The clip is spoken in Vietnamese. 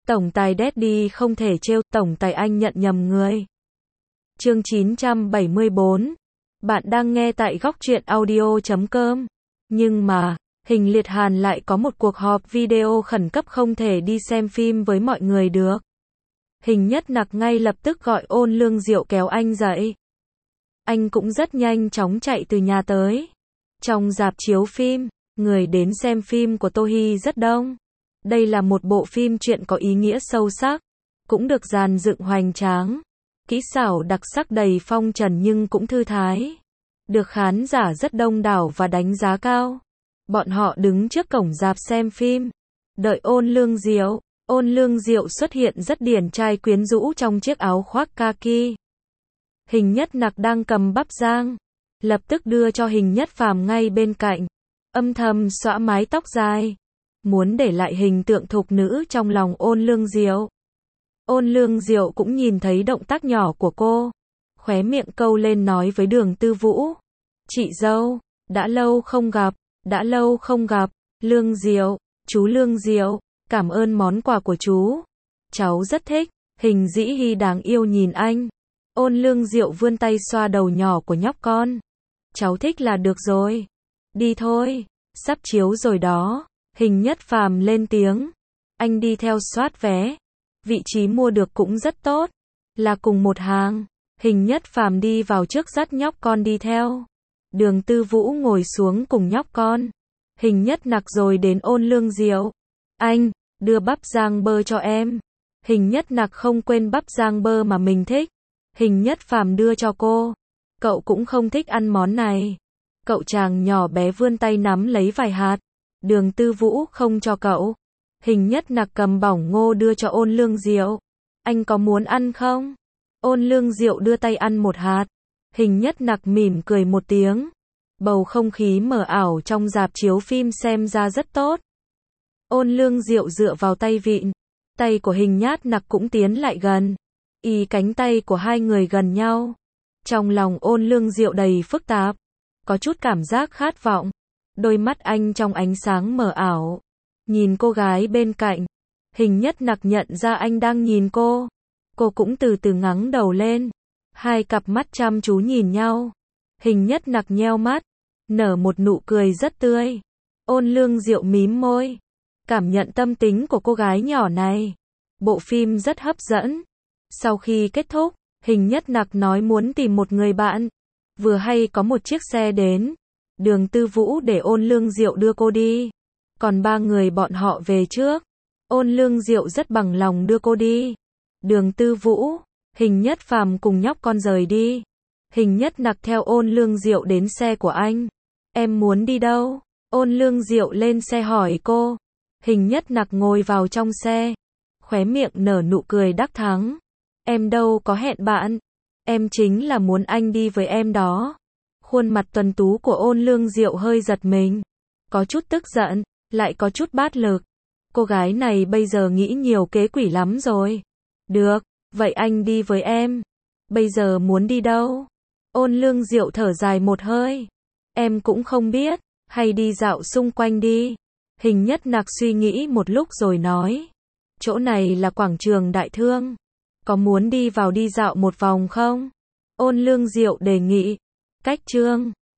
Tổng tài Daddy không thể trêu, tổng tài anh nhận nhầm người. Chương 974. Bạn đang nghe tại góc truyện audio.com. Nhưng mà, Hình Liệt Hàn lại có một cuộc họp video khẩn cấp không thể đi xem phim với mọi người được. Hình Nhất Nặc ngay lập tức gọi Ôn Lương Diệu kéo anh dậy. Anh cũng rất nhanh chóng chạy từ nhà tới. Trong rạp chiếu phim, người đến xem phim của Tô Hi rất đông. Đây là một bộ phim truyện có ý nghĩa sâu sắc, cũng được dàn dựng hoành tráng, kỹ xảo đặc sắc đầy phong trần nhưng cũng thư thái. Được khán giả rất đông đảo và đánh giá cao. Bọn họ đứng trước cổng rạp xem phim, đợi Ôn Lương Diệu. Ôn Lương Diệu xuất hiện rất điển trai quyến rũ trong chiếc áo khoác kaki. Hình Nhất Nặc đang cầm bắp rang, lập tức đưa cho Hình Nhất Phàm ngay bên cạnh, âm thầm xõa mái tóc dài, muốn để lại hình tượng thục nữ trong lòng Ôn Lương Diệu. Ôn Lương Diệu cũng nhìn thấy động tác nhỏ của cô, khóe miệng câu lên nói với Đường Tư Vũ: "Chị dâu, đã lâu không gặp, đã lâu không gặp, Lương Diệu, chú Lương Diệu, cảm ơn món quà của chú. Cháu rất thích." Hình Dĩ Hi đáng yêu nhìn anh. Ôn Lương Diệu vươn tay xoa đầu nhỏ của nhóc con. "Cháu thích là được rồi. Đi thôi, sắp chiếu rồi đó." Hình Nhất Phàm lên tiếng. Anh đi theo soát vé. Vị trí mua được cũng rất tốt, là cùng một hàng. Hình Nhất Phàm đi vào trước dắt nhóc con đi theo. Đường Tư Vũ ngồi xuống cùng nhóc con. Hình Nhất Nặc rồi đến Ôn Lương Diệu. "Anh, đưa bắp rang bơ cho em." Hình Nhất Nặc không quên bắp rang bơ mà mình thích. Hình Nhất Phàm đưa cho cô. "Cậu cũng không thích ăn món này." Cậu chàng nhỏ bé vươn tay nắm lấy vài hạt. Đường Tư Vũ không cho cậu. Hình Nhất Nặc cầm bỏng ngô đưa cho Ôn Lương Diệu. "Anh có muốn ăn không?" Ôn Lương Diệu đưa tay ăn một hạt. Hình Nhất Nặc mỉm cười một tiếng. Bầu không khí mờ ảo trong rạp chiếu phim xem ra rất tốt. Ôn Lương Diệu dựa vào tay vịn. Tay của Hình Nhất Nặc cũng tiến lại gần. Y cánh tay của hai người gần nhau. Trong lòng Ôn Lương Diệu đầy phức tạp, có chút cảm giác khát vọng. Đôi mắt anh trong ánh sáng mờ ảo, nhìn cô gái bên cạnh. Hình Nhất Nặc nhận ra anh đang nhìn cô. Cô cũng từ từ ngẩng đầu lên. Hai cặp mắt chăm chú nhìn nhau. Hình Nhất Nặc nheo mắt, nở một nụ cười rất tươi. Ôn Lương Diệu mím môi, cảm nhận tâm tính của cô gái nhỏ này. Bộ phim rất hấp dẫn. Sau khi kết thúc, Hình Nhất Nặc nói muốn tìm một người bạn. Vừa hay có một chiếc xe đến. Đường Tư Vũ để Ôn Lương Diệu đưa cô đi. Còn ba người bọn họ về trước. Ôn Lương Diệu rất bằng lòng đưa cô đi. Đường Tư Vũ, Hình Nhất Phàm cùng nhóc con rời đi. Hình Nhất Nặc theo Ôn Lương Diệu đến xe của anh. "Em muốn đi đâu?" Ôn Lương Diệu lên xe hỏi cô. Hình Nhất Nặc ngồi vào trong xe, khóe miệng nở nụ cười đắc thắng. "Em đâu có hẹn bạn. Em chính là muốn anh đi với em đó." Khuôn mặt tuấn tú của Ôn Lương Diệu hơi giật mình, có chút tức giận, lại có chút bát lực. Cô gái này bây giờ nghĩ nhiều kế quỷ lắm rồi. "Được, vậy anh đi với em." "Bây giờ muốn đi đâu?" Ôn Lương Diệu thở dài một hơi. "Em cũng không biết, hay đi dạo xung quanh đi." Hình Nhất Nặc suy nghĩ một lúc rồi nói. "Chỗ này là quảng trường Đại Thương. Có muốn đi vào đi dạo một vòng không?" Ôn Lương Diệu đề nghị. Cách Trương